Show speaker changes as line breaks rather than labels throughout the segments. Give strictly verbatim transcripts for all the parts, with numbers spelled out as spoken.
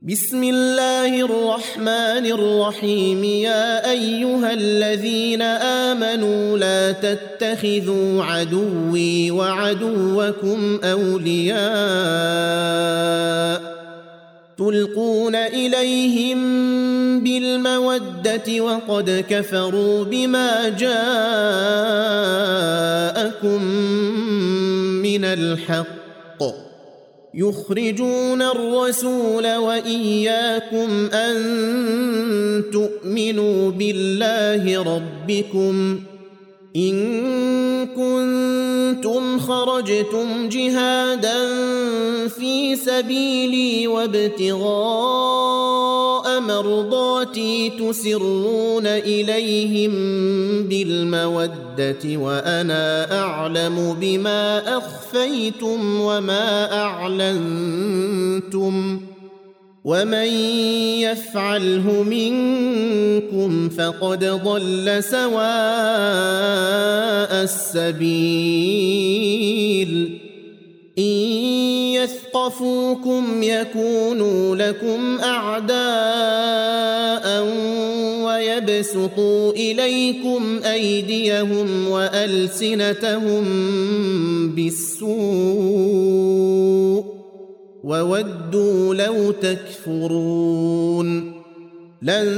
بسم الله الرحمن الرحيم يا أيها الذين آمنوا لا تتخذوا عدوي وعدوكم أولياء تلقون إليهم بالمودة وقد كفروا بما جاءكم من الحق يخرجون الرسول وإياكم أن تؤمنوا بالله ربكم إن كنتم خرجتم جهادا في سبيلي وابتغاء مرضاتي تسرون إليهم بالمودة وأنا أعلم بما أخفيتم وما أعلنتم ومن يفعله منكم فقد ضل سواء السبيل إن يثقفوكم يكونوا لكم أعداء ويبسطوا إليكم أيديهم وألسنتهم بالسوء وودوا لو تكفرون لن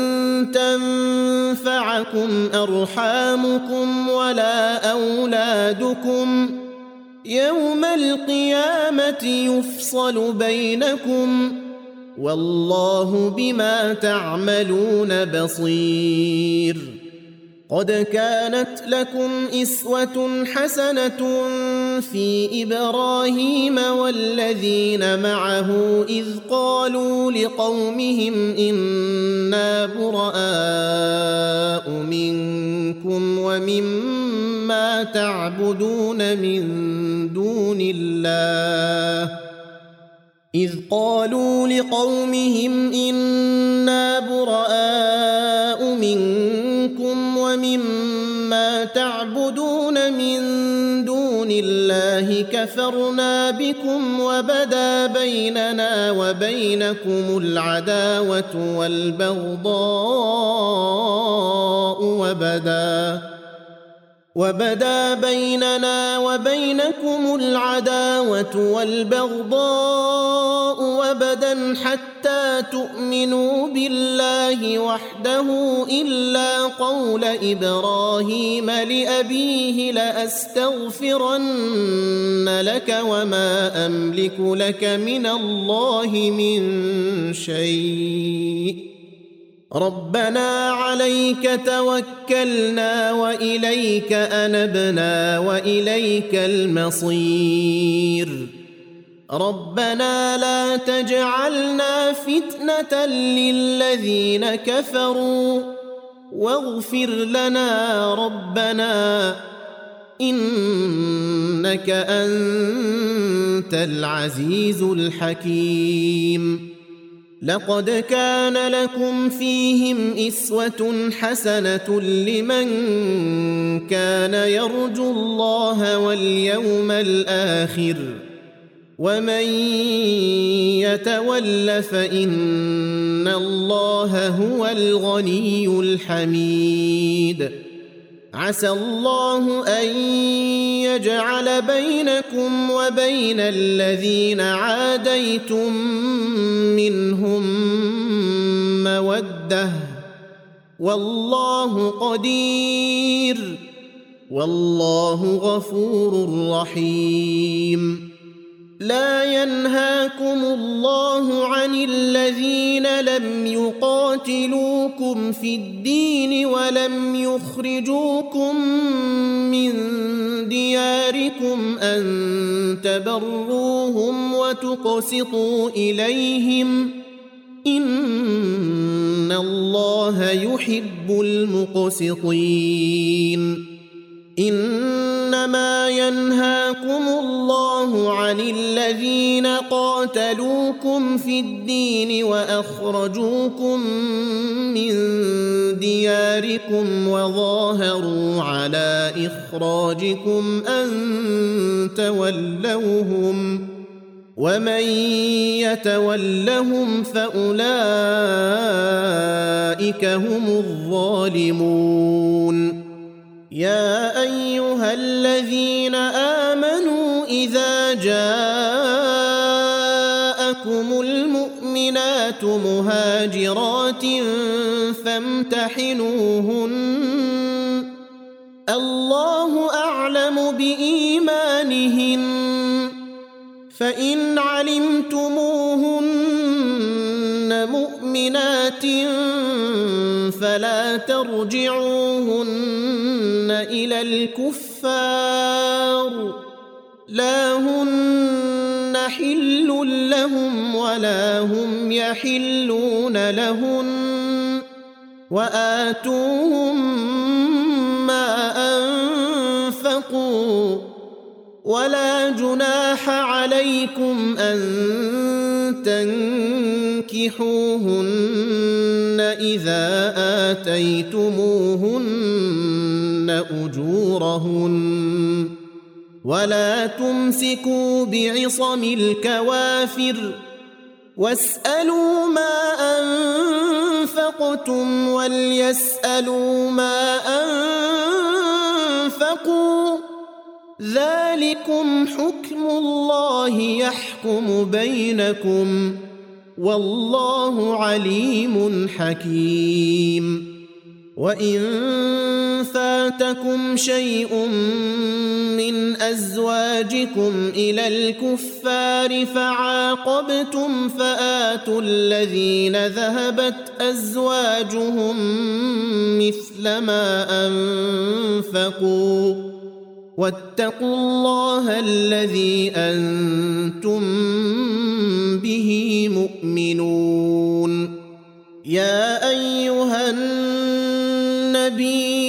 تنفعكم أرحامكم ولا أولادكم يوم القيامة يفصل بينكم والله بما تعملون بصير قد كانت لكم إسوة حسنة في إبراهيم والذين معه إذ قالوا لقومهم إنا براء منكم ومما تعبدون من دون الله إذ قالوا لقومهم إنا براء منكم ومما تعبدون من دون الله كفرنا بكم وبدا بيننا وبينكم العداوة والبغضاء وبدا وبدا بيننا وبينكم العداوة والبغضاء وبدا حتى تؤمنوا بالله وحده إلا قول إبراهيم لأبيه لأستغفرن لك وما أملك لك من الله من شيء ربنا عليك توكلنا وإليك أنبنا وإليك المصير ربنا لا تجعلنا فتنة للذين كفروا واغفر لنا ربنا إنك أنت العزيز الحكيم لقد كان لكم فيهم إسوة حسنة لمن كان يرجو الله واليوم الآخر ومن يتول فإن الله هو الغني الحميد عسى الله أن يجعل بينكم وبين الذين عاديتم منهم مودة والله قدير والله غفور رحيم لا ينهاكم الله عن الذين لم يقاتلوكم في الدين ولم يخرجوكم من دياركم أن تبروهم وتقسطوا إليهم إن الله يحب المقسطين إنما ينهاكم الله عن الذين قاتلوكم في الدين وأخرجوكم من دياركم وظاهروا على إخراجكم أن تولوهم ومن يتولهم فأولئك هم الظالمون يا أيها الذين آمنوا إذا جاءكم المؤمنات مهاجرات فامتحنوهن الله أعلم بإيمانهن فإن علمتموهن مؤمنات فلا ترجعوهن إلى الكفار لا هن حل لهم ولا هم يحلون لهن وآتوهم ما أنفقوا ولا جناح عليكم أن تنكحوهن إذا آتيتموهن أجورهن ولا تمسكوا بعصم الكوافر واسألوا ما أنفقتم وليسألوا ما أنفقوا ذلكم حكم الله يحكم بينكم والله عليم حكيم وإن فاتكم شيء من أزواجكم إلى الكفار فعاقبتم فآتوا الذين ذهبت أزواجهم مثل ما أنفقوا واتقوا الله الذي أنتم به مؤمنون يا أيها النبي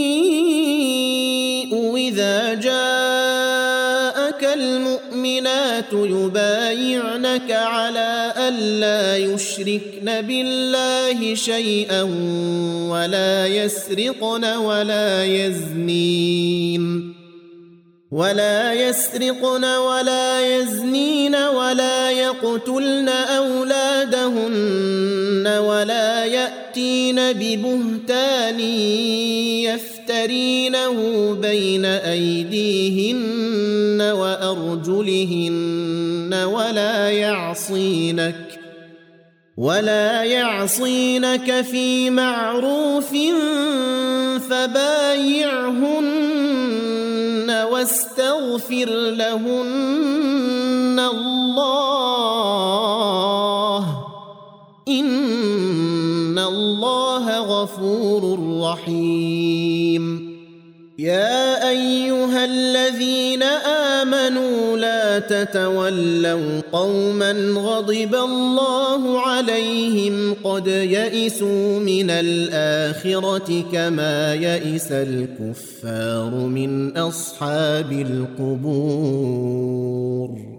إذا جاءك المؤمنات يبايعنك على ألا يشركن بالله شيئا ولا يسرقن ولا يزنين ولا يسرقن ولا يزنين ولا يقتلن أولادهن ولا يأتين ببهتان يفترينه بين أيديهن وأرجلهن ولا يعصينك ولا يعصينك في معروف فبايعهن واستغفر لهن الله إن الله غفور رحيم يا أيها الذين آمنوا لا تتولوا قوما غضب الله عليهم قد يئسوا من الآخرة كما يئس الكفار من أصحاب القبور